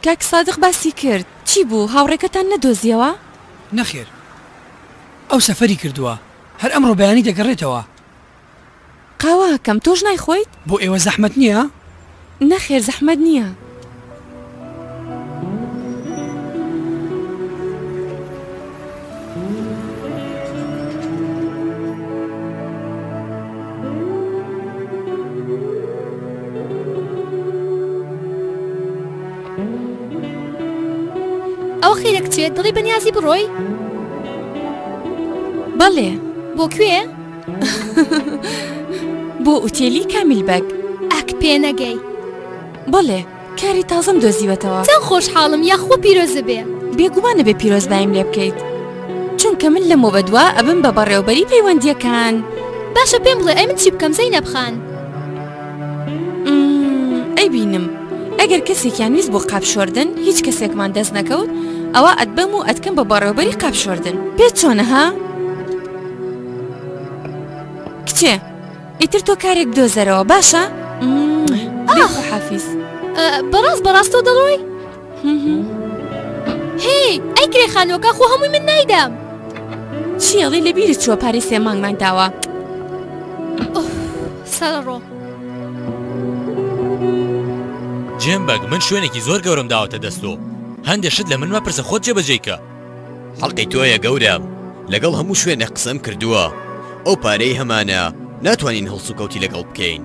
کاک سادق باسی کرد چی بوو هاوڕێکەتان نەدۆزیەوە؟ نەخێر ئەو سەفەری کردووە هەر ئەمڕۆ بەیانی دەگەڕێتەوە. قاواکەم تۆش نایخۆیت؟ بۆ ئێوە زەحمەت نییە؟ نەخێر زەحمەت نییە. ئەو خێرە کچێت دڵی بەنیازی بڕۆی؟ بەڵێ. بۆ کوێ؟ بۆ ئوتێلی کامیل بەگ. ئەک پێ نەگەی. بەڵێ کاری تازەم دۆزیوەتەوە. چەند خۆشحاڵم یاخۆ پیرۆزە بێ. بێگومانە بێ پیرۆز بایم لێ بکەیت چونکە من لەمە بەدووە ئەبم بە بەڕێوەبەری پەیوەندیەکان. باشە پێم بڵێ ئەی من چی بکەم زەینەب خان؟ ئەی بینم ئەگەر کەسێکیان ویست بۆ قاپشۆردن هیچ کەسێکمان دەست نەکەوت ئەوە ئەتبەم و ئەتکەم بە بەڕێوەبەری قاپشۆردن. پێت چۆنە ها؟ کچێ ئیتر تۆ کارێک دۆزەرەوە باشە؟ بێخۆ حافیز. بەڕاست تۆ دەڵۆی؟ هی ئەی کرێ خانۆکە خۆ هەمووی من نایدام. چیەڵی لەبیرت چووە پارەی 3 مانگمان داوە. سەرڕۆ جێمبەگ من شوێنێکی زۆر گەورم داوەتە دەستۆ هەندێک شت لە من مەپرسە خۆت جێبەجێیکە. حەڵقەی تۆیە گەورم لەگەڵ هەموو شوێنە قسەم کردووە ئەو پارەی هەمانە ناتوانین هەڵسوکەوتی لەگەڵ بکەین.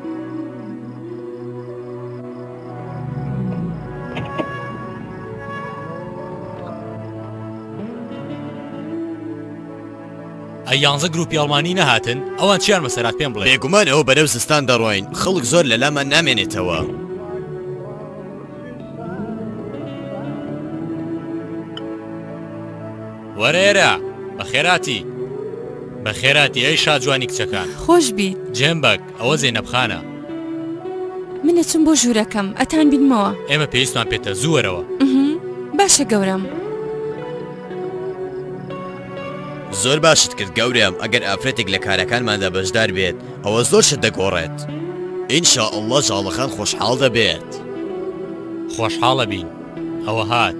ئەی 11 گروپی ئەڵمانی نەهاتن ئەوان چیان مەسەرات پێم بڵێ. بێگومان ئەوە بەرەو زستان دەڕۆین خەڵک زۆر لە لامان نامێنێتەوە. وەرێرە بەخێراتی بەخێراتی ئەی شاجوانی کچەکان. خۆش بیت. جێمبەگ ئەوە زێنەب خانە. منە چم بۆ ژوورەکەم ئەتان بینمەوە. ئێمە پێویستمان پێتە زووەرەوە. باشە گەورم. زۆر باشت کرد گەورم ئەگەر ئافرەتێک لە کارەکانماندا بەشدار بێت ئەوە زۆر شت دەگۆڕێت. ئینشاءالله جاڵەخان خۆشحاڵ دەبێت. خۆشحاڵە بین ئەوە هات.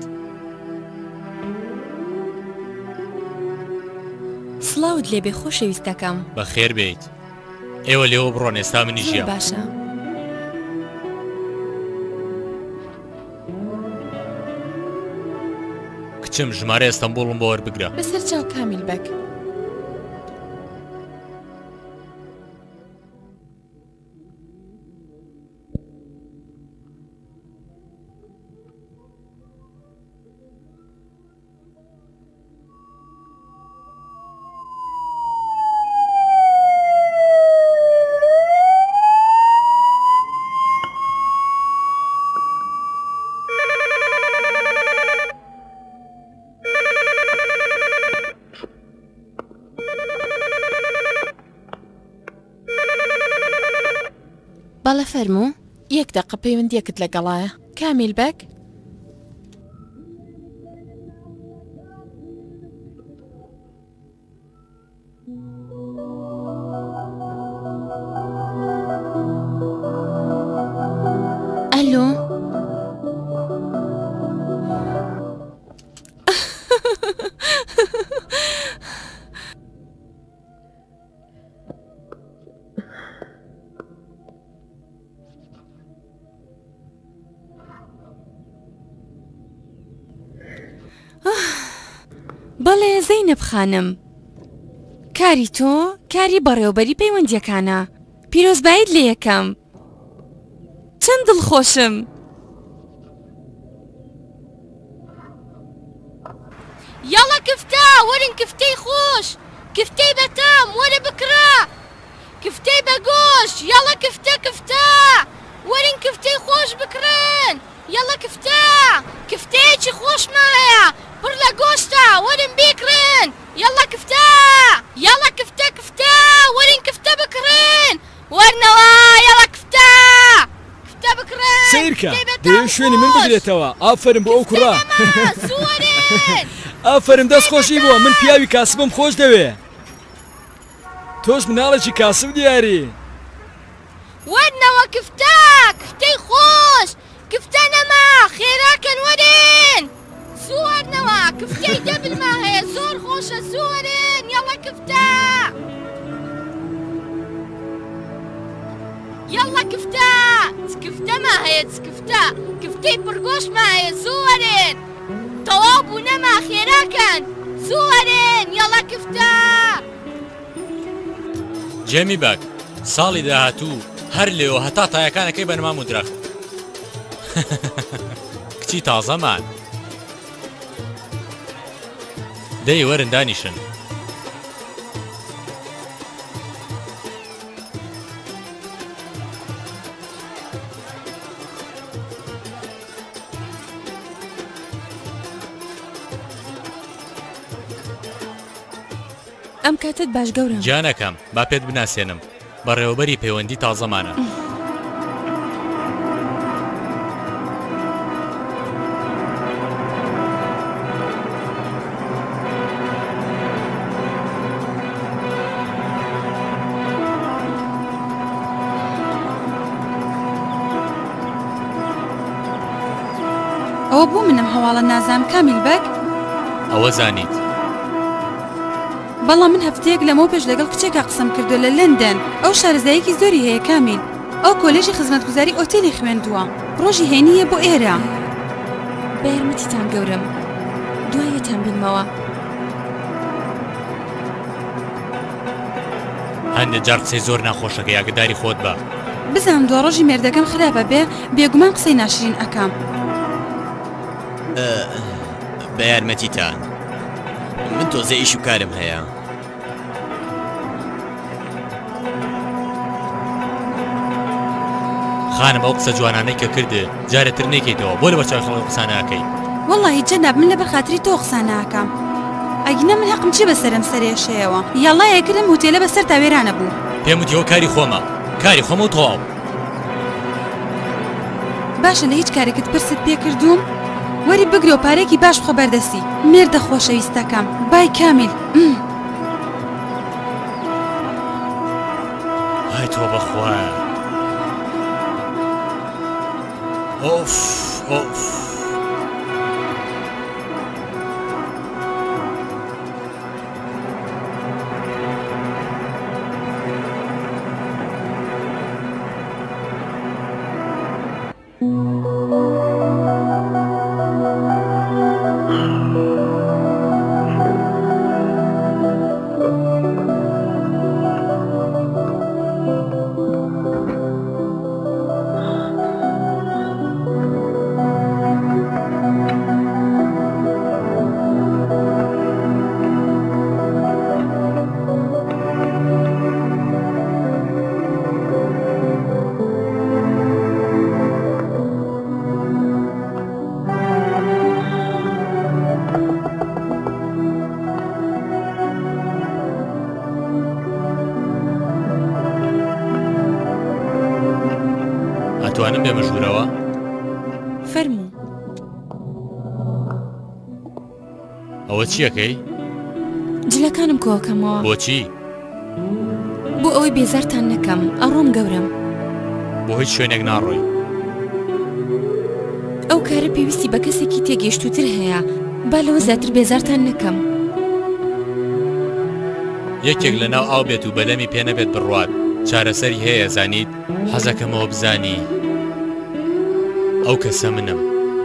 سڵاوت لێبێ خۆشەویستەکەم. بەخێر بێیت. ئێوە لێوە بڕۆن ئێستا منی ژیان. باشە. کچم ژمارە ئەستەمبوڵم بۆ وەربگرە. بەسەر چاو کامیل بەگ. بەڵێ فەرموو یەک دەقە پەیوەندیەکت لەگەڵایە کامیل بەگ. ئەلۆ بەڵێ زەینەب خانم کاری تۆ کاری بەڕێوەبەری پەیوەندیەکانە پیرۆزبایت لێ یەکەم چەند دڵخۆشم. یاڵە کفتە وەرن کفتەی خۆش کفتەی بەتام وەرە بکرا کفتەی بەگۆش یاڵە کفتە کفتە وەرن کفتەی خۆش بکرن یاڵە کفتە کفتەیەکی خۆشمایە پڕ لە گۆشتە وەرن بیکرن یاڵە کفتە یاڵە کفتە کفتە وەرن کفتە بکرن وەرنەوە یاڵە کفتە کفتە بکرن سیرکە دەیە شوێنی من بگرێتەوە. ئافرین بۆ ئەو کوڕا. ئافرین دەست خۆشی بووە من پیاوی کاسبم خۆش دەوێ. تۆش مناڵێکی کاسب دیاری. وەرنەوە کفتە کفتەی خۆش کفتە نەما خێراکەن وەرن سووەرنەوە کفتەی دەبلما هەیە زۆر خۆشە سووەرن یاڵە کفتە یاڵە کفتە کفتەما هەیە کفتە کفتەی پڕگۆشما هەیە زووەرن تەواو بوونەما خێراکەن زووەرن یاڵە کفتە جێمی باک ساڵی داهاتوو هەر لێەوە هەتا تایەکانەکەی بەنما و درەخت کچی تازەمان دەی وەرن دانیشن ئەم کاتت باش گەورم گیانەکەم با پێت بناسێنم بەڕێوەبەری پەیوەندی تازەمانە ئەوە بۆ منم هەواڵە نازام کامیل بەک ئەوە زانیت بەڵام من هەفتەیەک لەمەوە پێش لەگەڵ کچێکا قسەم کردو لە لەندەن ئەو شارەزایەکی زۆری هەیە کامیل ئەو کۆلێژی خزمەتگوزاری ئۆتێلی خوێندووە ڕۆژی هێنیە بۆ ئێرە بە یارمەتیتان گەورم دوایەتان بینمەوە هەندێک جار قسەی زۆر ناخۆشەکە یاگداری خۆت بە بزانم دو ڕۆژی مێردەکەم خراپە بێ بێگومان قسەی ناشرین ئەکەم بە یارمەتیتان من تۆزە ئیش و کارم هەیە خانم ئەو قسە جوانانەی کە کردێ جارێتتر نێکیتەوە بۆ لە بەچاو خەڵک قسانەکەی وەڵڵاهی جەناب من لەبەر خاتری تۆ قسە ناکەم ئەگینە من حەقم چی بەسەرم سەرێشەیەوە یاڵای یەکردم هوتێلە بەسەر تاوێرانە بوو پێم وتیەوە کاری خۆمە کاری خۆمە و تەواو باشە لە هیچ کارێکت پرست پێ کردووم وەری بگرێ و پارێکی باش بخە بەردەستی مێردە خۆشەویستەکەم بای کامیل های تۆ بەخوا ئۆف ئۆف ئەتوانم بێمە ژوورەوە؟ فەرموو ئەوە چیەکەی؟ جلەکانم کۆکەمەوە بۆچی؟ بۆ ئەوەی بێزارتان نەکەم ئەڕۆم گەورم بۆ هیچ شوێنێک ناڕۆی ئەو کارە پێویستی بە کەسێکی تێگەیشتوتر هەیە با لەوە زیاتر بێزارتان نەکەم یەکێک لە ناو ئاو بێت و بەلەمی پێ نەبێت بڕوات چارەسەری هەیە زانیت حەزەکەمەوە بزانی ئەو کەسە منم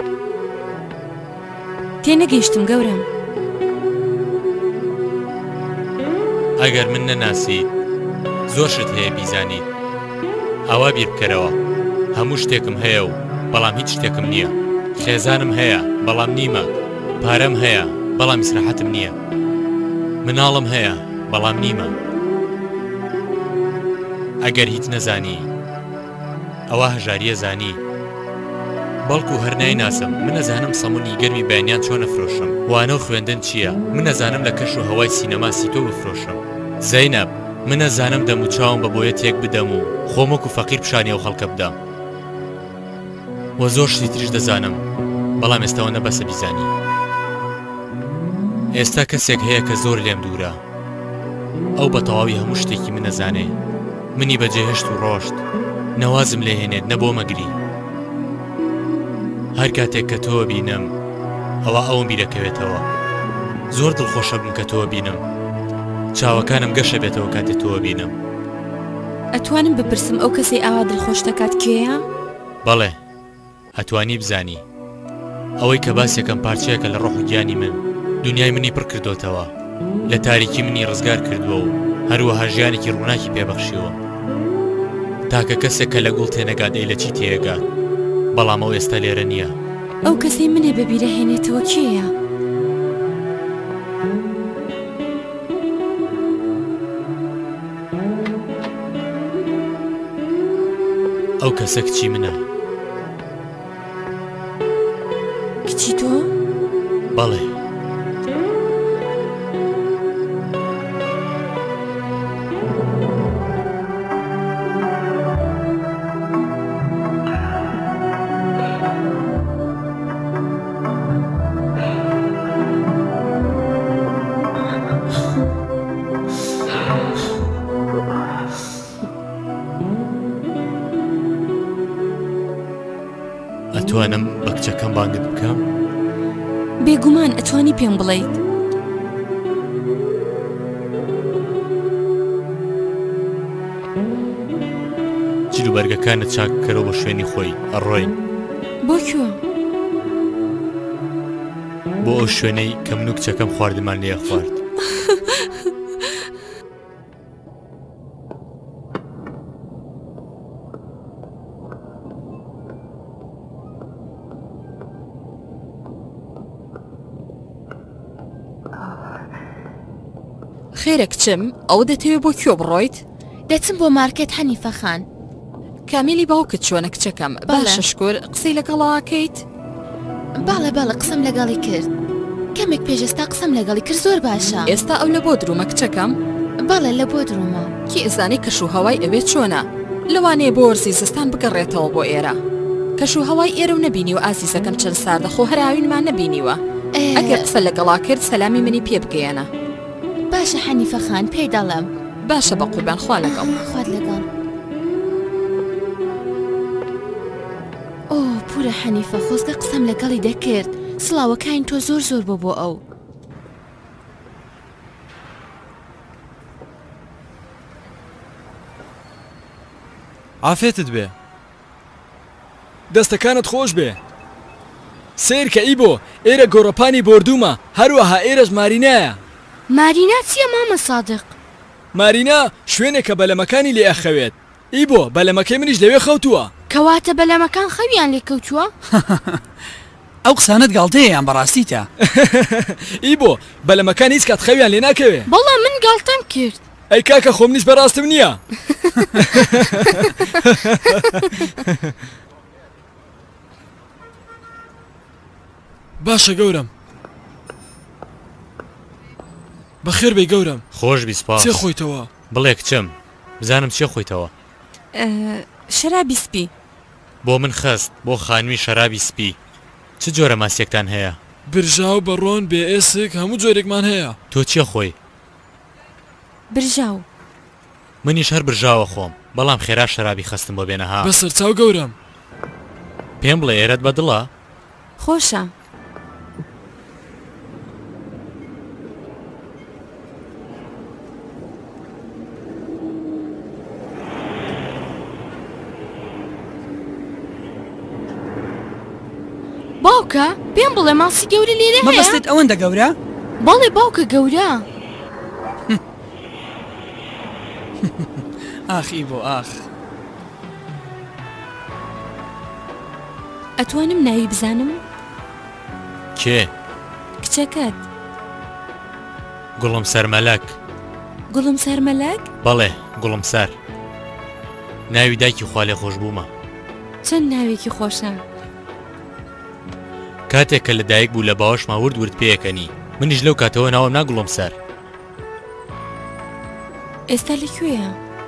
تێنەگەیشتم گەورم ئەگەر من نەناسیت زۆر شت هەیە بیزانیت ئەوە بیر بکەرەوە هەموو شتێکم هەیە و بەڵام هیچ شتێکم نییە خێزانم هەیە بەڵام نیمە پارەم هەیە بەڵام ئیسراحەتم نییە مناڵم هەیە بەڵام نیمە ئەگەر هیچ نەزانی ئەوە هەژاریە زانی بەڵکو هەر نایناسم من نەزانم سەمونی گەرمی بەیانیان چۆن نەفرۆشم وانە و خوێندن چییە من نەزانم لە کەش و هەوای سینەماسی تۆ بفرۆشم زەینەب من نەزانم دەم و چاوم بە بۆیە تێک بدەم و خۆمەک و فەقیر پیشانی ئەو خەڵکە بدەم وە زۆر شتی تریش دەزانم بەڵام ئێستاوە نەبەسە بیزانی ئێستا کەسێک هەیە کە زۆر لێم دوورە ئەو بە تەواوی هەموو شتێکی من نەزانێ منی بەجێهێشت و ڕۆشت نەوازم لێ هێنێت نەبۆ مەگری هەر کاتێک کە تۆ بینم ئەوە ئەوم بیرەکەوێتەوە زۆر دڵخۆشە بم کە تۆ بینم چاوەکانم گەشە بێتەوە کاتێک تۆ بینم ئەتوانم بپرسم ئەو کەسەی ئاوا دڵخۆش دەکات کێیە؟ بەڵێ ئەتوانی بزانی ئەوەی کە باسێکم پارچەیەکە لە ڕۆح و گیانی من دنیای منی پڕ کردوتەوە لە تاریکی منی ڕزگار کردووە و هەروەها ژیانێکی ڕووناکی پێبەخشیوە تاکە کەسێک کە لە گوڵ تێنەگات ئەی لە چی تێگات بەڵام ئەو ئێستا لێرە نییە ئەو کەسەی منێ بەبیرە هێنێتەوە کێیە؟ ئەو کەسە کچی منە کچی تۆ؟ بەڵێ ئەتوانم بە کچەکەم بانگت بکەم؟ بێگومان ئەتوانی پێم بڵێیت جلوبەرگەکانت چاککەرەوە بە شوێنی خۆی ئەڕۆین بۆ کوێ؟ بۆ ئەو شوێنەی کە من و کچەکەم خواردمان لێ خوارد خێرە کچم ئەو دەتەوێت بۆ کوێ بڕۆیت؟ دەچم بۆ مارکێت حەنیفە خان کامیلی باوکت چۆنە کچەکەم باشە شکر قسەی لەگەڵاکەیت؟ باڵە قسەم لەگەڵی کرد کەمێک پێشستا قسەم لەگەڵی کرد زۆر باشە ئێستا ئەو لە بۆ درومە کچەکەم؟ باڵە لە بۆ درومە کی ئەزانی کەش و هەوای ئەوێت چۆنە لەوانەیە بۆ وەرزی زستان بگەڕێتەوە بۆ ئێرە کەش و هەوای ئێرە و نەبینی و ئازیزەکەم چەند ساردە خۆ هەراوینمان نەبینیوە ئەگەر قسە لەگەڵا کرد سەلامی منی پێ بگەیەنە باشە حەنیفە خان پێی دەڵێم باشە بە قوربان خوا لەگەڵ خوارد لەگەڵ ئۆ پورە حەنیفە خۆزگە قسەم لەگەڵی دەکرد سڵاوەکانی تۆ زۆر زۆر بۆ ئەو عافێتت بێ دەستەکانت خۆش بێ سیر کە ئیبۆ ئێرە گۆڕەپانی بردوومە هەروەها ئێرەش مارینایە مارینا چییە مامە سادق؟ مارینا شوێنێکە بەلەمەکانی لێ ئەخەوێت ئیبۆ بەلەمەکەی منیش لەوێ خەوتووە کەواتە بەلەمەکان خەویان لێکەوتووە؟ ئەو قسانت گاڵتەیە بەڕاستیتە ئیبۆ بەلەمەکان هیچ کات خەویان لێ ناکەوێ بەڵام من گاڵتەم کرد ئەی کاکە خۆم نیش بەڕاستم نییە باشە گەورم بەخێر بێ گەورم خۆش بی سپاس چێ خۆیتەوە بڵێ کچم بزانم چێ خۆیتەوە شەرابی سپی بۆ من خست بۆ خانووی شەرابی سپی چ جۆرە ماسیەکتان هەیە؟ برژاو بەڕۆن بێ ئێسک هەموو جۆرێکمان هەیە تۆ چیە خۆی؟ برژاو منیش هەر برژاوە خۆم بەڵام خێرا شەرابی خستم بۆ بێنەها بەسەر چاو گەورم پێم بڵێ ئێرەت بەدڵە؟ خۆشە باوکە پێم بڵێ ماسی گەورە لێرە هەیە؟ مەبەستێت ئەوەندە گەورە؟ بەڵێ باوکە گەورە ئاخی بۆ ئاخ ئەتوانم ناوی بزانم؟ کێ؟ کچەکەت گوڵم سەرمەلەک گوڵم سەرمەلەک؟ بەڵێ گوڵم سەر ناوی دایکی خوا لێ خۆش بوومە چەند ناوێکی خۆشە کاتێک کە لەدایک بوو لە باوەشما ورد پێیەکەنی منیش لەو کاتەوە ناوم ناگوڵم سەر ئێستا لەکوێیە؟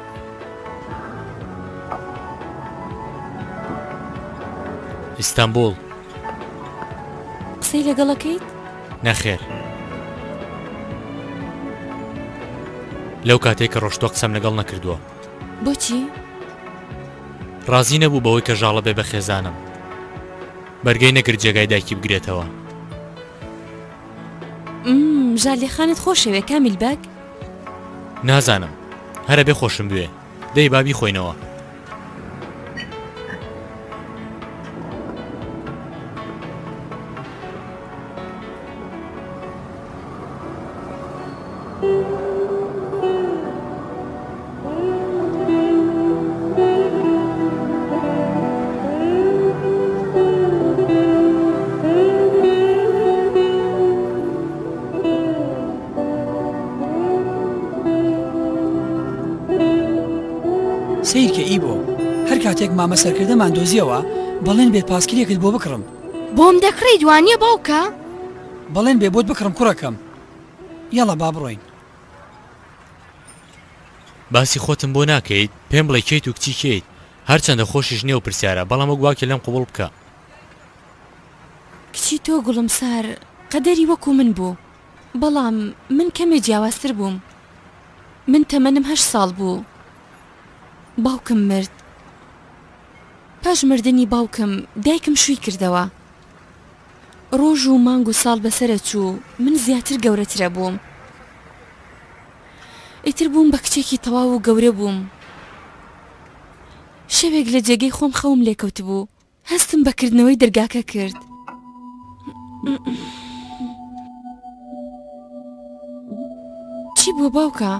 ئیستانبول قسەی لەگەڵەکەیت؟ نەخێر لەو کاتێک کە ڕۆشتۆ قسەم لەگەڵ نەکردووە بۆچی؟ ڕازی نەبوو بەوەی کە ژاڵە بێ بە خێزانم بەرگەی نەگرت جێگای دایکی بگرێتەوە. ژالیخانت خۆشەوێ کامیل بەگ؟ نازانم هەرە بێ خۆشم بوێ دەی بابی خۆینەوە. سیرکە ئیبۆ هەر کاتێک مامە سەرکردەمان دۆزیەوە بەڵێن بێت پاسکلێکت بۆ بکڕم. بۆم دەکڕی دوانیە باوکە؟ بەڵێن بێ بۆت بکڕم کوڕەکەم. یاڵە با بڕۆین. باسی خۆتم بۆ ناکەیت پێم بڵێ کەیت و کچی کەیت هەرچەندە خۆشیش نییە و پرسیارە بەڵام وەک واکە لەم قوبڵ بکە. کچی تۆ گوڵم سار قەدەری وەکو من بوو بەڵام من کەمێ جیاوازتر بووم. من تەمەنم 8 ساڵ بوو. باوکم مرد. پاش مردنی باوکم دایکم شووی کردەوە. ڕۆژ و مانگ و ساڵ بەسرە چوو من زیاتر گەورەترە بووم. ئیتر بووم بە کچێکی تەواو و گەورە بووم. شەوێک لە جێگەی خۆم خەوم لێکەوت بوو هەستم بەکردنەوەی دەرگاکە کرد. چی بووە باوکە؟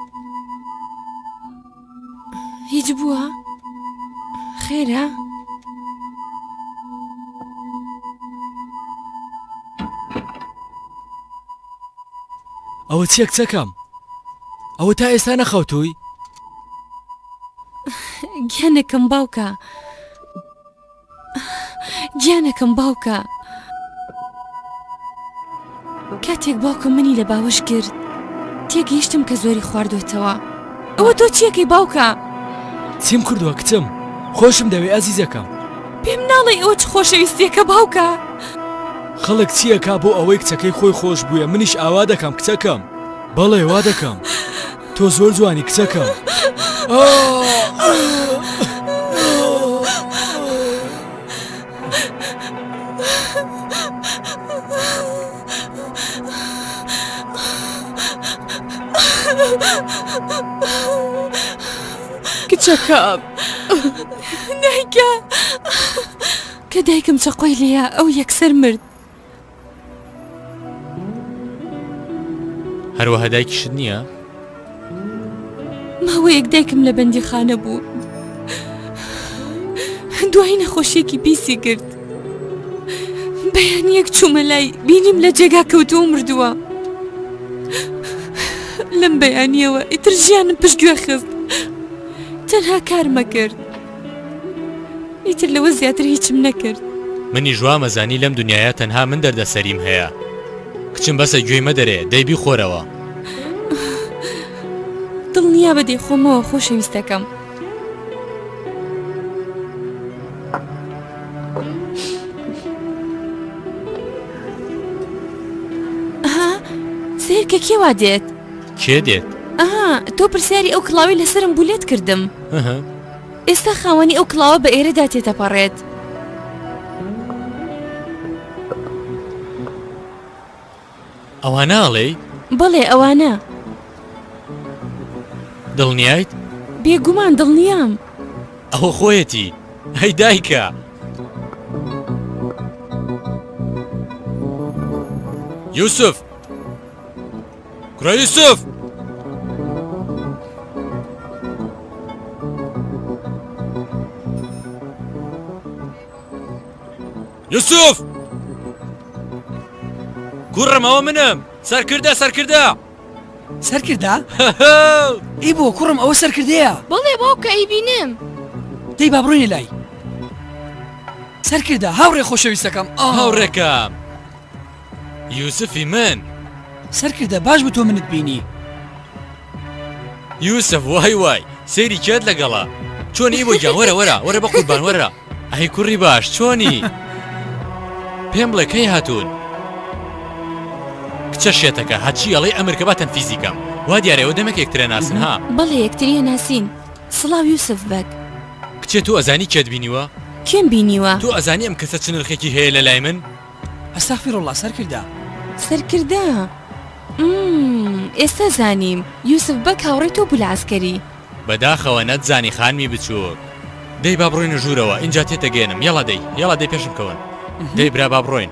هیچ بووە؟ خێرە؟ ئەوە چیە کچەکەم؟ ئەوە تا ئێستا نەخەوتووی؟ گیانەکەم باوکە. گیانەکەم باوکە. کاتێک باوکم منی لە باوەش کرد تێگەیشتم کە زۆری خواردوێتەوە. ئەوە تۆ چیەکەی باوکە؟ چیم کردووە کچم خۆشم دەوێ ئازیزەکەم. پێم ناڵێ ئەوە چ خۆشەویستیەکە باوکە. خەڵک چیەکە بۆ ئەوەی کچەکەی خۆی خۆش بووە منیش ئاوا دەکەم کچەکەم. بەڵێ وا دەکەم تۆ زۆر جوانی کچەکەم. کچەکەم دایکە کە دایکم چەقۆی لێیە ئەو یەکسەر مرد. هەروەها دایکیشت نییە؟ ماوەیەک دایکم لە بەندیخانە بوو. دوای نەخۆشیێکی پیسی کرد. بەیانیەک چوومە لای بینیم لە جێگا کەوتووە مردووە. لەم بەیانیەوە ئیتر ژیانم پشتگوێ خست. تەنها کارمە کرد. ئیتر لەوە زیاتر هیچم نەکرد. منی ژوا مەزانی لەم دنیاە تەنها من دەردەسەریم هەیە. کچم بەسە گوێی مەدەرێ دەیبی خۆرەوە. دڵنیا بە دەیخۆمەوە خۆشەویستەکەم. سیرکە کێوا دێت؟ کێ دێت؟ تۆ پرسیاری ئەو کڵاوی لەسرم بولێت کردم. ئێستا خاوەنی ئەو کڵاوە بە ئێرەدا تێتەپەڕێت. ئەوانەڵێ؟ بەڵێ ئەوانە. دڵنیایت؟ بێگومان دڵنیام. ئەوە خۆیەتی هەی دایکە. یوسف کوڕە یوسف یوسف کوڕم ئەوە منم سەرکردە سەرکردە سەرکردە؟ ئی بۆ کوڕم ئەوە سەرکردەیە. بەڵێ باوکە ئەیبینم. دەی با بڕۆینە لای. سەرکردە هاوڕێ خۆشەویستەکەم. هاوڕێکم یوسفی من. سەرکردە باش بە تۆ منت بینی. یوسف وای وای سەیری کێت لەگەڵا چۆنی ئی بۆ گیان وەرە وەرە وەرە بە قوربان وەرە. ئەی کوڕی باش چۆنی؟ پێم بڵێ کەی هاتوون؟ کچە شێتەکە هەچی ئەڵێ ئەمریکا باتەن فیزیکەم وا دیارەوە دەمێک یەکترە ناسن ها. بەڵێ یەکتریە ناسین. سڵاو یوسف بەگ. کچێت تو ئەزانی کێت بینیوە؟ کێم بینیوە تو ئەزانی ئەم کەسە چ نرخێکی هەیە لە لای من ئەستەغفیرڵڵا سەرکردا سەرکردا ئێستا زانیم یوسف بەک هاوڕێی تۆ بوو لە عەسکەری بەداخەوە نەتزانی خانمی بچووک دەی با بڕۆینە ژوورەوە اینجا تێتەگەێنم یەڵا دەی پێشم کەون دەی برا با بڕۆین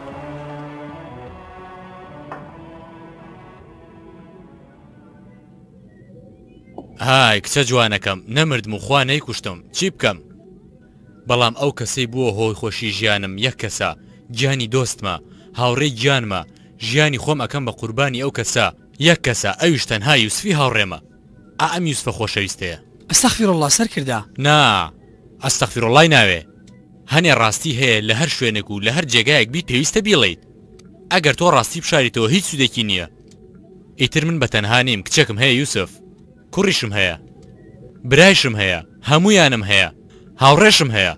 های کچە جوانەکەم نەمردم و خوا نەیکوشتم چی بکەم بەڵام ئەو کەسەی بووە هۆی خۆشی ژیانم یەک کەسە گیانی دۆستمە هاوڕێی گیانمە ژیانی خۆم ئەەکەم بە قوربانی ئەو کەسە یەک کەسە ئەویش تەنها یوسفی هاوڕێمە ئەم یوسفە خۆشەویستەیە ئەستەغفیرڵڵا سەرکردا نا ئەستەغفیرڵڵای ناوێ هەنێ ڕاستی هەیە لە هەر شوێنێک و لە هەر جێگایەک بیت پێویستە بیڵیت ئەگەر تۆ ڕاستی بشاریتەوە هیچ سوودێکی نییە ئیتر من بەتەنها نیم کچێکم هەیە یوسف کوڕیشم هەیە برایشم هەیە هەموویانم هەیە هاوڕێشم هەیە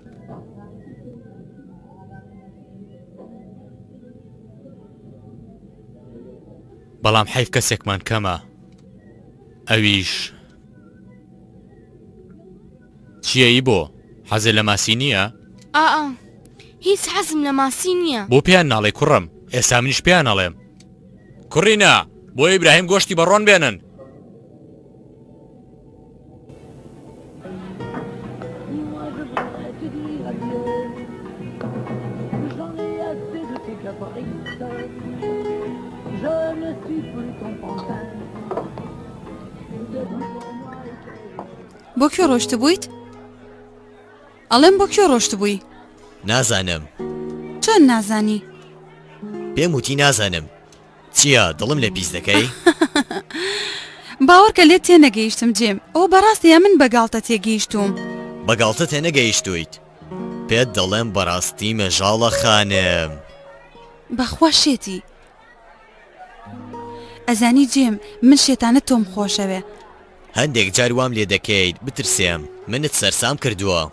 بەڵام حیف کەسێکمان کەمە ئەویش چیەی بۆ حەزە لە ماسی نییە؟ هیچ حەزم لە ماسی نییە بۆ پێیان ناڵێ کوڕم ئێستا منیش پێیان ناڵێم کوڕینە بۆ ئیبراهیم گۆشتی بەڕۆن بێنن بۆ کێ ڕۆشت بوویت؟ ئەڵێم بۆ کێ ڕۆشت بووی؟ نازانم چۆن نازانی؟ پێم وتی نازانم چییە دڵم لە پیس دەکەی؟ باوەڕکە لێت تێنەگەیشتم جێم ئەو بەڕاستیە من بەگاڵتە تێگەیشتوم بەگاڵتە تێنەگەیشتویت پێت دەڵێم بەڕاستی مەژاڵە خانم بەخوا شێتی ئەزانی جێم من شێتانە تۆم خۆشەوێ هەندێک جار وام لێ دەکەیت بترسێم منت سەرسام کردووە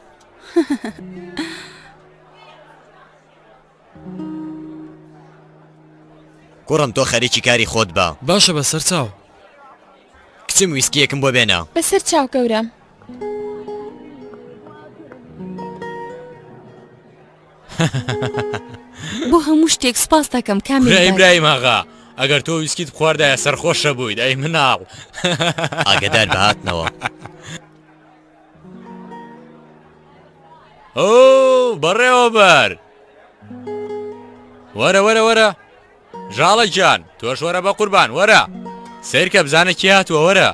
کوڕم تۆ خەریکی کاری خۆت بە باشە بە سەر چاو کچم ویسکیەکم بۆ بێنە بەسەر چاو گەورەم بۆ هەموو شتێک سپاس دەکەم کامیل ئیبراهیم ئاغا ئەگەر تۆ ویسکیت خواردایە سەرخۆشە بوویت ئەی مناڵ ئاگدار بەهاتنەوە ئۆ بەڕێوە بەر وەرە ژاڵە گیان تۆش وەرە بە قوربان وەرە سیرکە بزانە کی هاتووە وەرە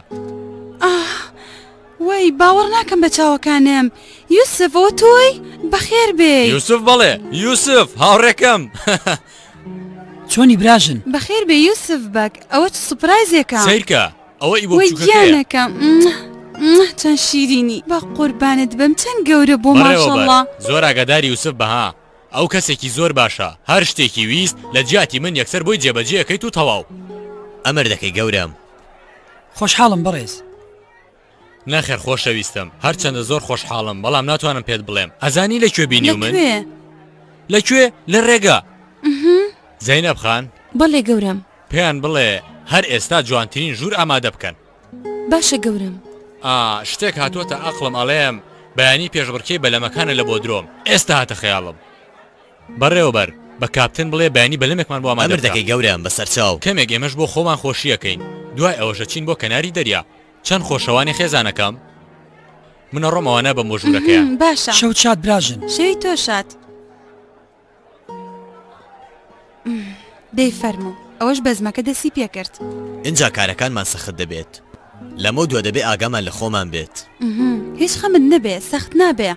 وەی باوەڕ ناکەم بە چاوەکانم یوسف ئەوە تۆی بەخێر بێ یوسف بەڵێ یوسف هاوڕێکەم چۆنی براژن بەخێر بێ یوسف بەک ئەوە چ سوپرایزێکە سیرکە ئەوە ئی بۆ وەی گیانەکەم چەند شیرینی بە قوربانت بم چەند گەورە بۆ ماشەڵڵا زۆر ئاگاداری یوسف بەها ئەو کەسێکی زۆر باشە هەر شتێکی ویست لە جیاتی من یەکسەر بۆی جێبەجێەکەیت و تەواو ئەمر دەکەی گەورم خۆشحاڵم بەڕێز نەخێر خۆشەویستم هەرچەندە زۆر خۆشحاڵم بەڵام ناتوانم پێت بڵێم ئەزانی لەکوێ بینی و من لەکوێ لە ڕێگە زەینەب خان بەڵێ گەورەم پێیان بڵێ هەر ئێستا جوانترین ژوور ئامادە بکەن باشە گەورم شتێک هاتووەتە ئەقڵم ئەڵێم بەیانی پێشبڕکەی بەلەمەکانە لە بۆ درۆم ئێستا هاتە خەیاڵم بەڕێوەبەر بە کاپتن بڵێ بەیانی بەلەمێکمان بۆ ئامادە ئەمر دەکەی گەورم بەسەر چاو کەمێک ئێمەش بۆ خۆمان خۆشیەکەین دوای ئەوەشە چین بۆ کەناری دەریا چەند خۆشەوانی خێزانەکەم منە ڕۆمەوانە بە مۆژوورەکەیان باشە شەو چات براژن شەوی تۆ شات دەی فەرموو ئەوەش بەزمەکە دەسی پێکرد اینجا کارەکانمان سەخت دەبێت لەمە دووە دەبێ ئاگامان لە خۆمان بێت هیچ خەمت نەبێ سەخت نابێ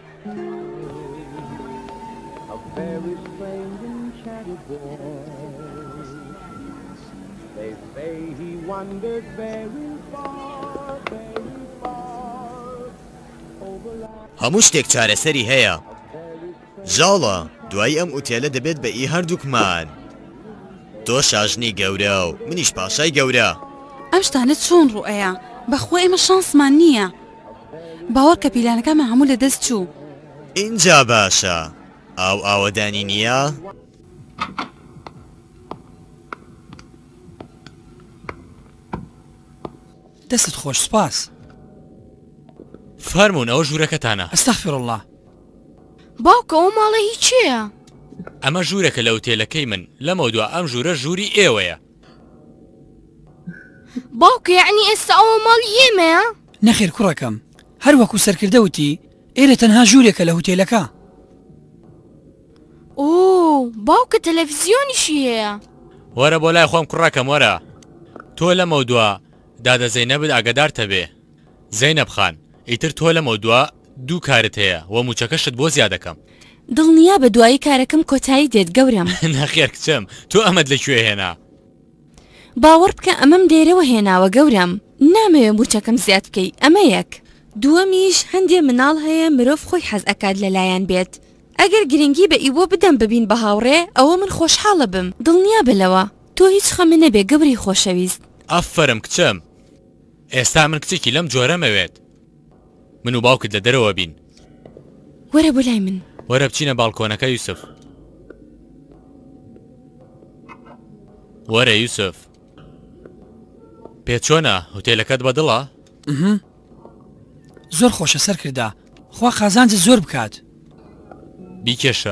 هەموو شتێک چارەسەری هەیە ژاڵە دوای ئەم ئوتێلە دەبێت بە ئی هەردووکمان تۆ شاژنی گەورە و منیش پاشای گەورە ئەم شتانە چۆن ڕوئەیە بەخۆ ئێمە شانسمان نییە باوەڕ کە پیلانەکەمە هەموو لە دەست چوو اینجا باشە ئاو ئاوەدانی نییە؟ دەستت خۆش سپاس فەرمونون ئەوە ژوورەکەتانە ئەستەغفیرڵڵا باوکە ئەو ماڵە هیچ چییە؟ ئەمە ژوورێکە لە ئوتێلەکەی من لەمە دووە ئەم ژوورە ژووری ئێوەیە. باوکە یعنی ئێستا ئەوە ماڵی ئێمەیە؟ نەخێر کوڕەکەم هەر وەکو سەرکردەوتی ئێرە تەنها ژوورێکە لە هوتێلەکە. ئۆ باوکە تەلەڤیزیۆنیشی هەیە. وەرە بۆ لای خۆم کوڕەکەم وەرە. تۆ لەمە دووە دادە زەینەبت ئاگادارتە بێ. زەینەب خان ئیتر تۆ لەمە دووە دوو کارت هەیە و موچەکەشت بۆ زیادەکەم. دڵنیا بە دوایی کارەکەم کۆتایی دێت گەورم. نەخێر کچم تۆ ئەمەد لەکوێ هێنا؟ باوەڕ بکە ئەمەم دێرەوە هێناوە گەورم. نامەوێ موچەکەم زیاد بکەی ئەمە یەک. دووەمیش هەندێ مناڵ هەیە مرۆڤ خۆی حەز ئەکات لەلایەن بێت. ئەگەر گرنگی بە ئیوە بدەم ببین بە هاوڕێ ئەوە من خۆشحاڵە بم. دڵنیا بلەوە تۆ هیچ خەمە نەبێ گەوری خۆشەویست. ئەفەرم کچم ئێستا من کچێکی لەم جۆرەمەوێت. من و باوکت لە دەرەوە بین. وەرە بۆ لای من. وەرە بچینە باڵکۆنەکە یوسف. وەرە یوسف. پێ چۆنە هوتێلەکەت بەدڵە؟ زۆر خۆشە سەرکردا خوا خازانجە زۆر بکات. بیکێشە.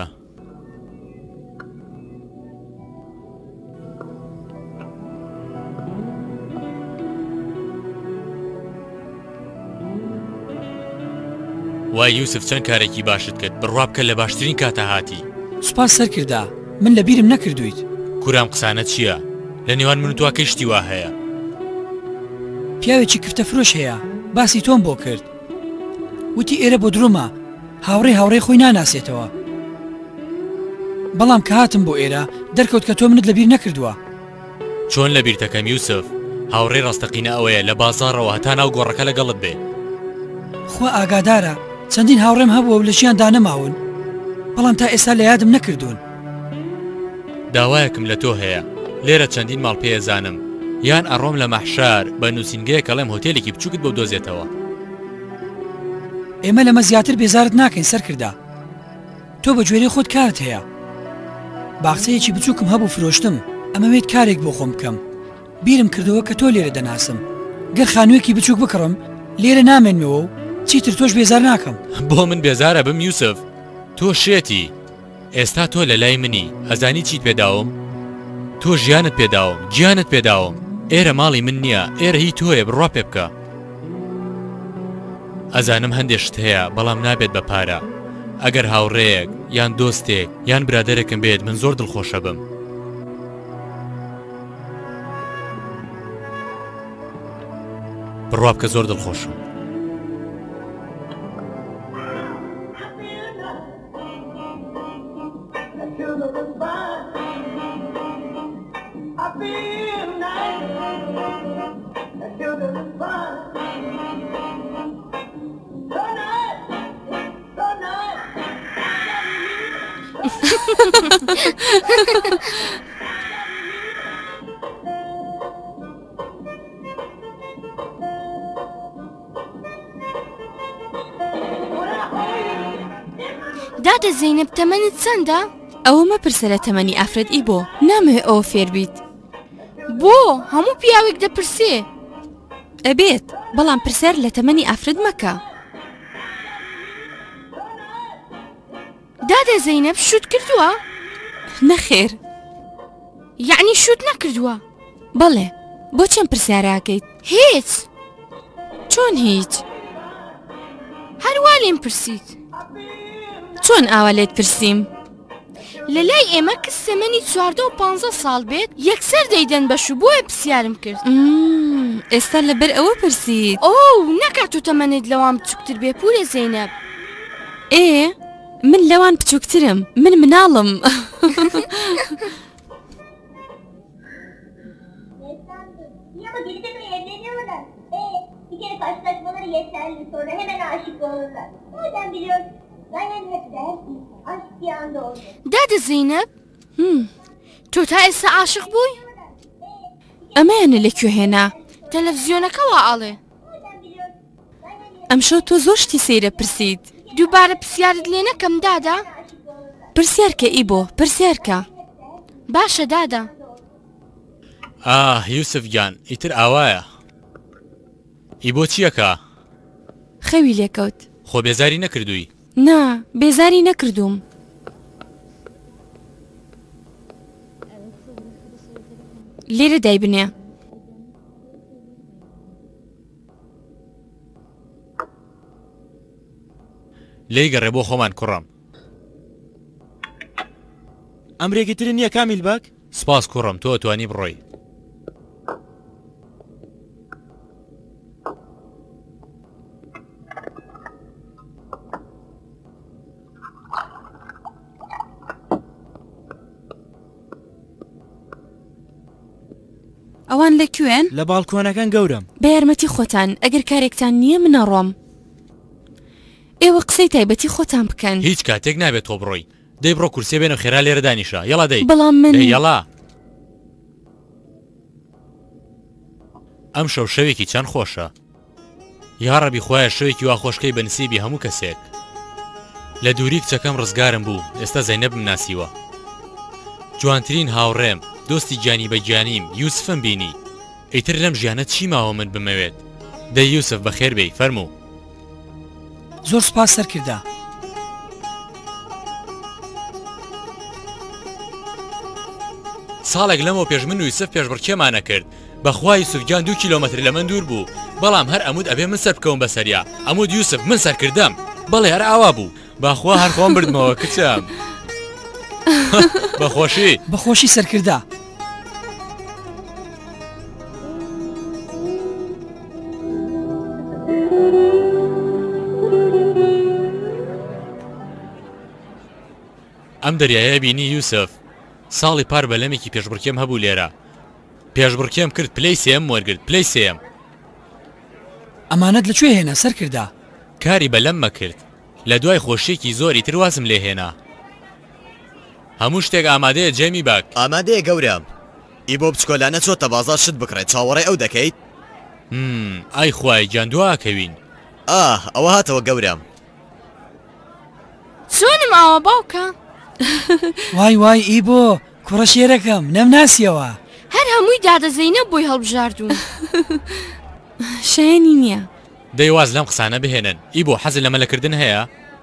وای یوسف چەند کارێکی باشت کرد بڕوا بکە لە باشترین کاتە هاتی. سوپاس سەرکردا من لە بیرم نەکردویت. کورام قسانە چییە؟ لە نێوان من و تۆ کەشتی وا هەیە. پیاوێکی کفتە فرۆش هەیە باسی تۆم بۆ کرد. وتی ئێرە بۆ درومە هاوڕێ خۆی ناناسێتەوە. بەڵام کە هاتم بۆ ئێرە دەرکەوت کە تۆ منت لەبیر نەکردووە. چۆن لەبیر دەکەم یوسف؟ هاوڕێ ڕاستەقینە ئەوەیە لە بازاڕەوە هەتا ناو گۆڕەکە لەگەڵت بێ. خوا ئاگادارە چەندین هاوڕێم هەبووە و لە ژیان دانەماون بەڵام تا ئێستا لە یادم نەکردوون. داوایەکم لە تۆ هەیە لێرە چەندین ماڵ پێزانم یان ئەڕۆم لە مەحشار بە نووسینگەیە کەڵێم هۆتێلێکی بچووکت بۆ دۆزێتەوە. ئێمە لەمە زیاتر بێزارت ناکەین سەرکردا. تۆ بە گوێرەی خۆت کارت هەیە. باخچەیەکی بچووکم هەبوو فرۆشتم ئەمەوێت کارێک بۆ خۆم بکەم. بیرم کردەوە کە تۆ لێرە دەناسم. گەر خانوویەکی بچووک بکڕم لێرە نامێنمەوە و چیتر تۆش بێزار ناکەم. بۆ من بێزارە بم یوسف. تۆ شێتی ئێستا تۆ لە لای منی ئەزانی چیت پێداوم؟ تۆ ژیانت پێداوم گیانت پێداوم. ئێرە ماڵی من نییە ئێرە هی تۆیە بڕوا پێ بکە. ئەزانم هەندێک شت هەیە بەڵام نابێت بە پارە. ئەگەر هاوڕێیەک یان دۆستێک یان برادەرێکم بێت من زۆر دڵخۆشە بم. بڕوا بکە زۆر دڵخۆشم. دادە زەینەب تەمەنت چەندە؟ ئەوە مەپرسە لە تەمەنی ئافرەت ئیبۆ نامەوێت ئەوە فێر بیت. بۆ هەموو پیاوێک دەپرسێ. ئەبێت بەڵام پرسیار لە تەمەنی ئافرەت مەکە. دادە زەینەب شوت کردووە؟ نەخێر. یعنی شوت نەکردووە؟ بەڵێ بۆ چەند پرسیاراکەیت؟ هیچ. چۆن هیچ؟ هەروە لێم پرسیت. چۆن ئاوا لێت پرسییم؟ لە لای ئێمە کەس تەمەنی 14 و 15 ساڵ بێت یەکسەر دەیدەن بەش و بۆیە پرسیارم کرد. ئێستا لەبەر ئەوە پرسیت؟ ئۆ نەکات و تەمەنت لەوان بچووکتر بێ پورە زەینەب. من لەوان بچووکترم من مناڵم. Bir kere karşılaşmaları yeterli sonra hemen aşık olurlar. Nereden biliyorsun? Zaten hep dersin. Aşk bir anda olur. دادە زەینەب تۆ تا ئێستا عاشق بووی؟ ئەمەیانە لەکوێ هێنا؟ تەلەڤیزیۆنەکەوە ئاڵێ. ئەمشەو تۆ زۆر شتی سەیرە پرسیت. دووبارە پرسیارت لێ نەکەم دادا؟ پرسیارکە ئیبۆ پرسیارکە. باشە دادا. یوسف گیان ئیتر ئاوایە. ئی بۆ چیەکە؟ خەوی لێکەوت. خۆ بێزاری نەکردووی؟ نا بێزاری نەکردوم. لێرە دایبنێ. لێی گەڕێ بۆ خۆمان کوڕم. ئەمرێکی تر نییە کامیل باک؟ سپاس کوڕم تۆ توانی بڕۆی. ئەوان لەکوێن؟ لە باڵکۆنەکان گەورم. بە یارمەتی خۆتان ئەگەر کارێکتان نییە منە ڕۆم. ئێوە قسەی تایبەتی خۆتان بکەن. هیچ کاتێک نابێت تۆ بڕۆی. دەی بڕۆ کورسێ بێنە خێرا لێرە دانیشە. یەڵا دەی. بەڵام من یەڵا. ئەم شەو شەوێکی چەند خۆشە. یا ڕەبی خۆیان شەوێکی وا خۆشکەی بە نسیبی هەموو کەسێک. لە دووری کچەکەم ڕزگارم بوو ئێستا زەینەبم ناسیوە. جوانترین هاوڕێم دۆستی گیانی بە گیانیم یوسفم بینی. ئەیتر لەم ژیانە چی ماوە من بمەوێت؟ دەی یوسف بەخێر بێی فەرموو. زۆر سپاس سەرکردا. ساڵێک لەمەوە پێش من و یوسف پێشبڕکێمانە کرد. بەخوای یوسفگیان 2 کیلۆمەتر لە من دوور بوو. بەڵام هەر ئەمود ئەبێ من سەر بکەوم بەسەریا. ئەمود یوسف من سەرکردم. بەڵێ هەر ئاوا بوو. بەخوا هەر خۆم بردمەوە کچم. بەخۆشی بەخۆشی سەرکردا. ئەم دەریایە بینی یوسف ساڵی پار بەلەمێکی پێشبڕکێم هەبوو لێرە. پێشبڕکێم کرد پلەی سێم وەرگرت پلەی سێم. ئەمانەت لەکوێ هێنا سەرکردا؟ کاری بەلەم مەکرد. لە دوای خۆشیێکی زۆری تر وازم لێ هێنا. هەموو شتێک ئامادەیە جێمی باک؟ ئامادەیە گەورم. ئی بۆ بچکۆلانە چۆتە بازار شت بکڕێت چاوەڕێ ئەو دەکەیت؟ ئای خوای گیان دواکەوین. ئەوە هاتەوە گەورم. چۆنم ئاوە باوکە؟ وای وای ئی بۆ کوڕە شێرەکەم نەمناسیەوە. هەر هەمووی دادە زەینەب بۆی هەڵبژاردوون. شایانی نییە. دەیواز لەم قسانە بهێنن. ئی بۆ حەزت لە مەلەکردن هەیە؟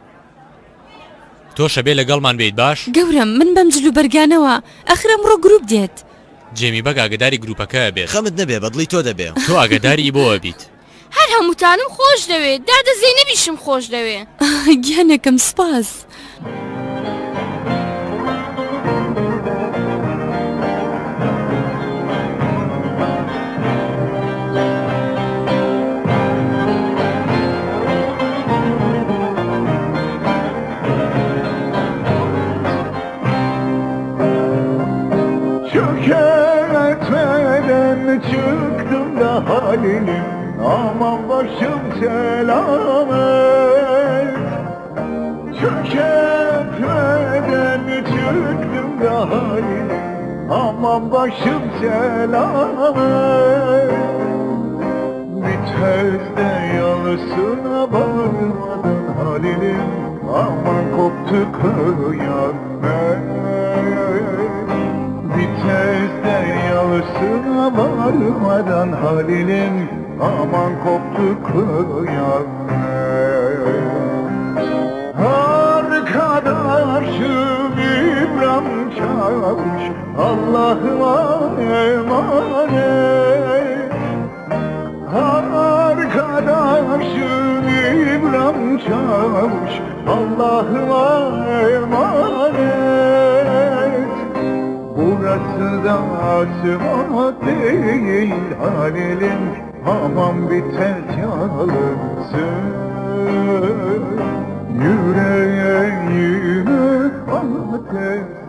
تۆ شەبێ لەگەڵمان بێیت باش؟ گەورم من بەم جلو بەرگانەوە ئەخر ئەمڕۆ گروپ دێت. جێمی بەگ ئاگداری گروپەکە بێت. خەمت نەبێ بەدڵی تۆ دەبێ. تۆ ئاگداری بۆوە بیت. هەر هەمووتانم خۆش دەوێت دادە زەینەبیشم خۆش دەوێ. گیانەکەم سپاس. Çökertmeden çıktım da halilim aman başım selamet. Çökertmeden çıktım da halilim aman başım selamet. Bir tezde yalısına varmadan halilim aman koptu kıyamet. Bir tezde yalısına varmadan halilim aman koptu kıyamet. Arkadaşım İbrahim Çavuş Allah'ıma emanet. Arkadaşım İbrahim Çavuş Allah'ıma emanet. Burası da asma değil halilim aman biter yalınsın. Yüreğime ateş